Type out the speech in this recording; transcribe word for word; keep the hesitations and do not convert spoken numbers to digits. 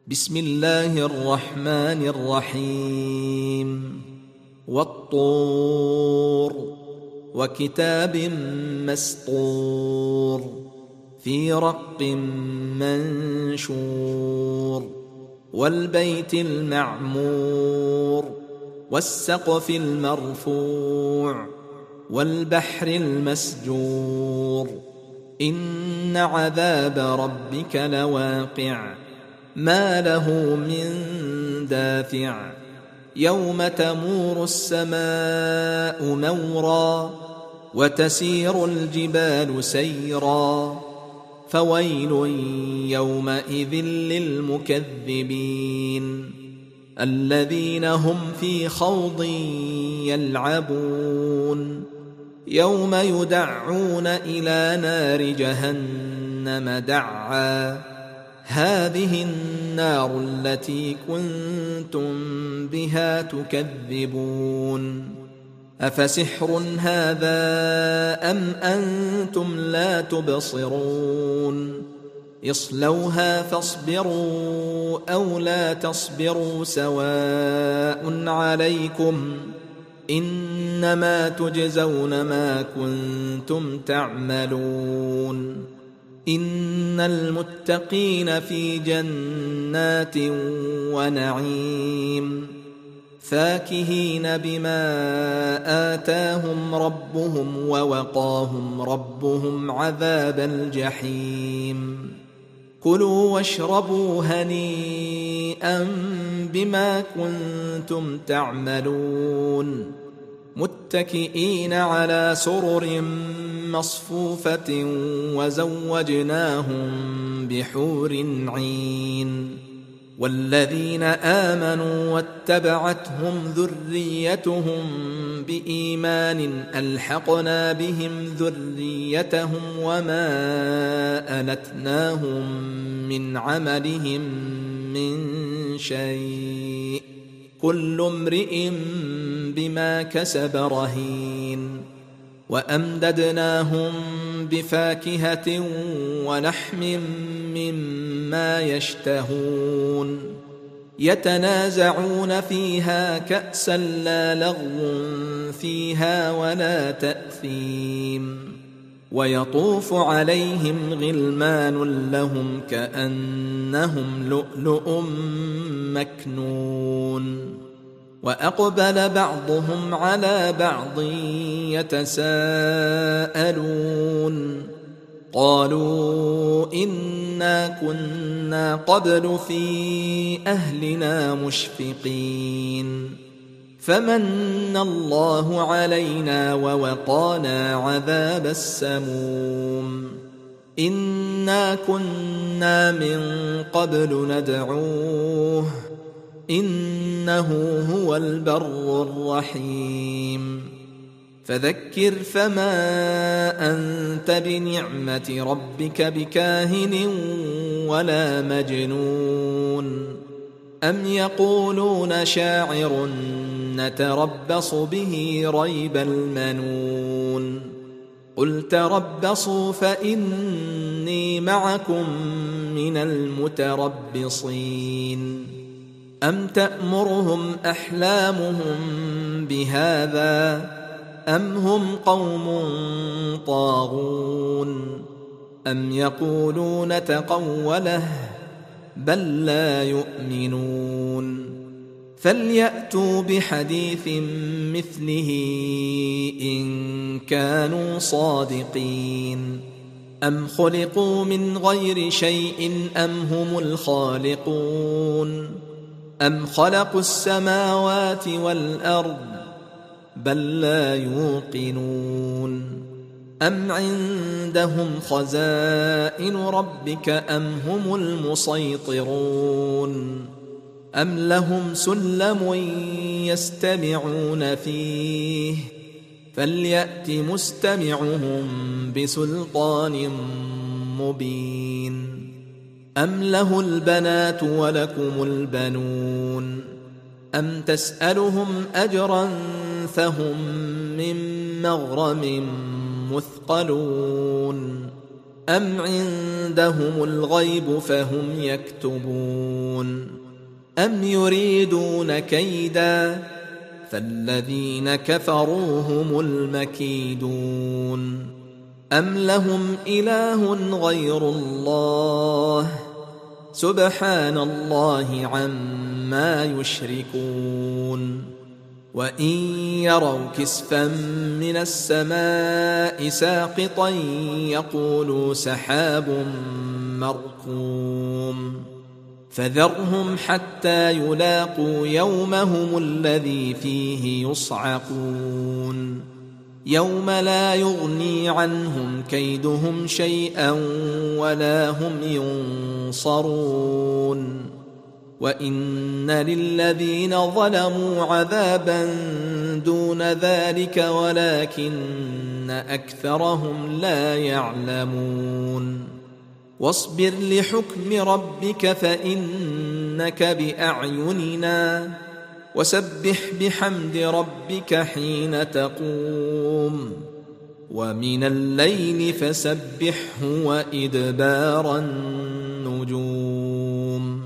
بسم الله الرحمن الرحيم والطور وكتاب مسطور في رق منشور والبيت المعمور والسقف المرفوع والبحر المسجور إن عذاب ربك لواقع ما له من دافع يوم تمور السماء مورا وتسير الجبال سيرا فويل يومئذ للمكذبين الذين هم في خوض يلعبون يوم يدعون إلى نار جهنم دعا هذه النار التي كنتم بها تكذبون أفسحر هذا أم أنتم لا تبصرون اصلوها فاصبروا أو لا تصبروا سواء عليكم إنما تجزون ما كنتم تعملون إن المتقين في جنات ونعيم فاكهين بما آتاهم ربهم ووقاهم ربهم عذاب الجحيم كلوا واشربوا هنيئا بما كنتم تعملون متكئين على سرر مصفوفة وزوجناهم بحور عين والذين آمنوا واتبعتهم ذريتهم بإيمان ألحقنا بهم ذريتهم وما ألتناهم من عملهم من شيء كل امرئ بما كسب رهين وأمددناهم بفاكهة ولحم مما يشتهون يتنازعون فيها كأسا لا لغو فيها ولا تأثيم ويطوف عليهم غلمان لهم كأنهم لؤلؤ مكنون وأقبل بعضهم على بعض يتساءلون قالوا إنا كنا قبل في أهلنا مشفقين فمن الله علينا ووقانا عذاب السموم إنا كنا من قبل ندعوه إنه هو البر الرحيم فذكر فما أنت بنعمة ربك بكاهن ولا مجنون أم يقولون شاعر نتربص به ريب المنون قل تربصوا فإني معكم من المتربصين أم تأمرهم أحلامهم بهذا أم هم قوم طاغون أم يقولون تقوله بل لا يؤمنون فليأتوا بحديث مثله إن كانوا صادقين أم خلقوا من غير شيء أم هم الخالقون أم خلقوا السماوات والأرض بل لا يوقنون أم عندهم خزائن ربك أم هم المسيطرون أم لهم سلم يستمعون فيه فليأت مستمعهم بسلطان مبين أم له البنات ولكم البنون أم تسألهم أجرا فهم من مغرم مثقلون أم عندهم الغيب فهم يكتبون أم يريدون كيدا فالذين كفروا هم المكيدون أم لهم إله غير الله سبحان الله عما يشركون وإن يروا كسفا من السماء ساقطا يقولوا سحاب مركوم فذرهم حتى يلاقوا يومهم الذي فيه يصعقون يوم لا يغني عنهم كيدهم شيئا ولا هم ينصرون وإن للذين ظلموا عذابا دون ذلك ولكن أكثرهم لا يعلمون واصبر لحكم ربك فإنك بأعيننا وسبح بحمد ربك حين تقوم ومن الليل فسبحه وإدبار النجوم